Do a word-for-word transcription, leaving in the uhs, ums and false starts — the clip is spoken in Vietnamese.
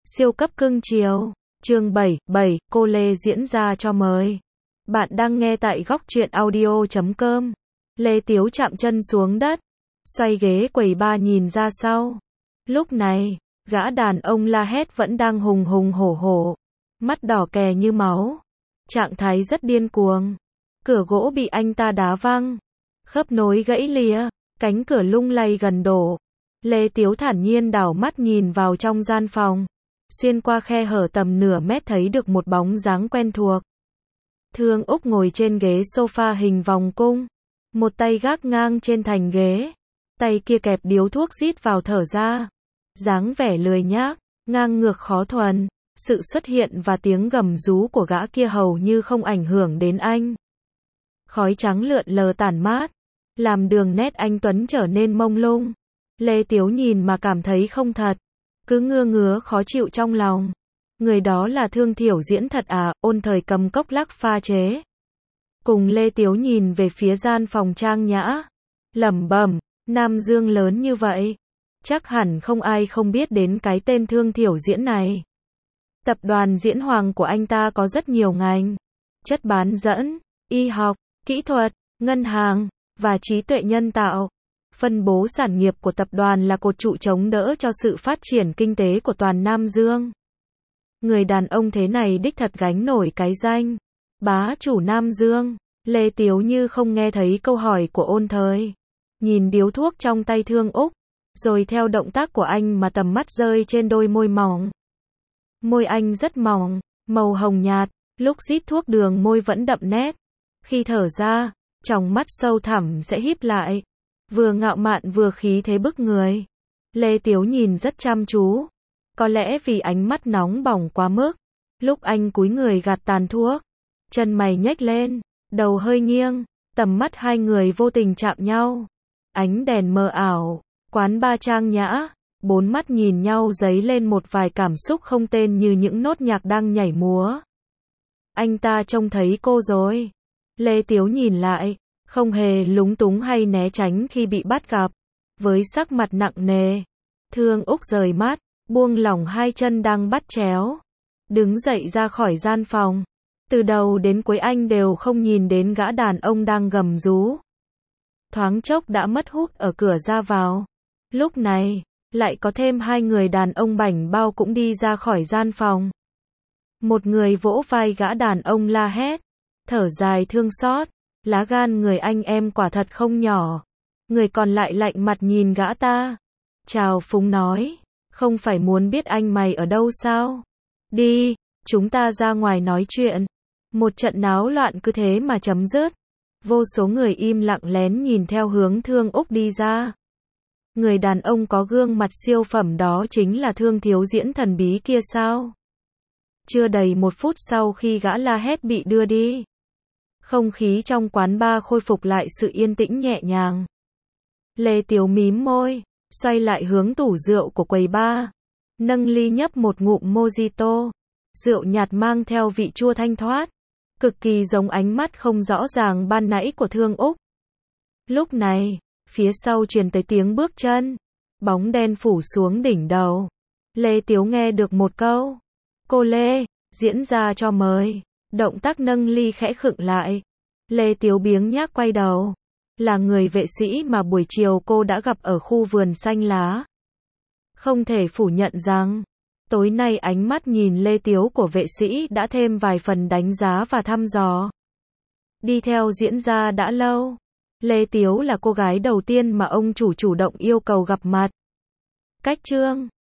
Siêu cấp cưng chiều. Chương bảy, bảy, cô Lê diễn ra cho mời. Bạn đang nghe tại góc truyện audio chấm com. Lê Tiếu chạm chân xuống đất, xoay ghế quầy ba nhìn ra sau. Lúc này, gã đàn ông la hét vẫn đang hùng hùng hổ hổ, mắt đỏ kè như máu, trạng thái rất điên cuồng. Cửa gỗ bị anh ta đá văng, khớp nối gãy lìa, cánh cửa lung lay gần đổ. Lê Tiếu thản nhiên đảo mắt nhìn vào trong gian phòng. Xuyên qua khe hở tầm nửa mét thấy được một bóng dáng quen thuộc. Thương Úc ngồi trên ghế sofa hình vòng cung, một tay gác ngang trên thành ghế, tay kia kẹp điếu thuốc rít vào thở ra. Dáng vẻ lười nhác, ngang ngược khó thuần, sự xuất hiện và tiếng gầm rú của gã kia hầu như không ảnh hưởng đến anh. Khói trắng lượn lờ tản mát, làm đường nét anh tuấn trở nên mông lung. Lê Tiếu nhìn mà cảm thấy không thật, cứ ngưa ngứa khó chịu trong lòng. Người đó là Thương Thiểu Diễn thật à? Ôn Thời cầm cốc lắc pha chế. Cùng Lê Tiếu nhìn về phía gian phòng trang nhã, lẩm bẩm, Nam Dương lớn như vậy, chắc hẳn không ai không biết đến cái tên Thương Thiểu Diễn này. Tập đoàn Diễn Hoàng của anh ta có rất nhiều ngành, chất bán dẫn, y học, kỹ thuật, ngân hàng, và trí tuệ nhân tạo. Phân bố sản nghiệp của tập đoàn là cột trụ chống đỡ cho sự phát triển kinh tế của toàn Nam Dương. Người đàn ông thế này đích thật gánh nổi cái danh bá chủ Nam Dương. Lê Tiếu như không nghe thấy câu hỏi của Ôn Thời, nhìn điếu thuốc trong tay Thương Úc, rồi theo động tác của anh mà tầm mắt rơi trên đôi môi mỏng. Môi anh rất mỏng, màu hồng nhạt, lúc rít thuốc đường môi vẫn đậm nét. Khi thở ra, tròng mắt sâu thẳm sẽ híp lại, vừa ngạo mạn vừa khí thế bức người. Lê Tiếu nhìn rất chăm chú, có lẽ vì ánh mắt nóng bỏng quá mức. Lúc anh cúi người gạt tàn thuốc, chân mày nhếch lên, đầu hơi nghiêng, tầm mắt hai người vô tình chạm nhau. Ánh đèn mờ ảo, quán ba trang nhã, bốn mắt nhìn nhau dấy lên một vài cảm xúc không tên như những nốt nhạc đang nhảy múa. Anh ta trông thấy cô rồi. Lê Tiếu nhìn lại, không hề lúng túng hay né tránh khi bị bắt gặp. Với sắc mặt nặng nề, Thương Úc rời mắt, buông lỏng hai chân đang bắt chéo, đứng dậy ra khỏi gian phòng. Từ đầu đến cuối anh đều không nhìn đến gã đàn ông đang gầm rú. Thoáng chốc đã mất hút ở cửa ra vào. Lúc này, lại có thêm hai người đàn ông bảnh bao cũng đi ra khỏi gian phòng. Một người vỗ vai gã đàn ông la hét, thở dài thương xót, lá gan người anh em quả thật không nhỏ. Người còn lại lạnh mặt nhìn gã ta, chào phúng nói, không phải muốn biết anh mày ở đâu sao? Đi, chúng ta ra ngoài nói chuyện. Một trận náo loạn cứ thế mà chấm dứt. Vô số người im lặng lén nhìn theo hướng Thương Úc đi ra. Người đàn ông có gương mặt siêu phẩm đó chính là Thương Thiếu Diễn thần bí kia sao? Chưa đầy một phút sau khi gã la hét bị đưa đi, không khí trong quán bar khôi phục lại sự yên tĩnh nhẹ nhàng. Lê Tiếu mím môi, xoay lại hướng tủ rượu của quầy bar, nâng ly nhấp một ngụm mojito. Rượu nhạt mang theo vị chua thanh thoát, cực kỳ giống ánh mắt không rõ ràng ban nãy của Thương Úc. Lúc này, phía sau truyền tới tiếng bước chân, bóng đen phủ xuống đỉnh đầu. Lê Tiếu nghe được một câu, cô Lê, diễn ra cho mời. Động tác nâng ly khẽ khựng lại. Lê Tiếu biếng nhác quay đầu, là người vệ sĩ mà buổi chiều cô đã gặp ở khu vườn xanh lá. Không thể phủ nhận rằng, tối nay ánh mắt nhìn Lê Tiếu của vệ sĩ đã thêm vài phần đánh giá và thăm dò. Đi theo diễn ra đã lâu, Lê Tiếu là cô gái đầu tiên mà ông chủ chủ động yêu cầu gặp mặt. Cách chương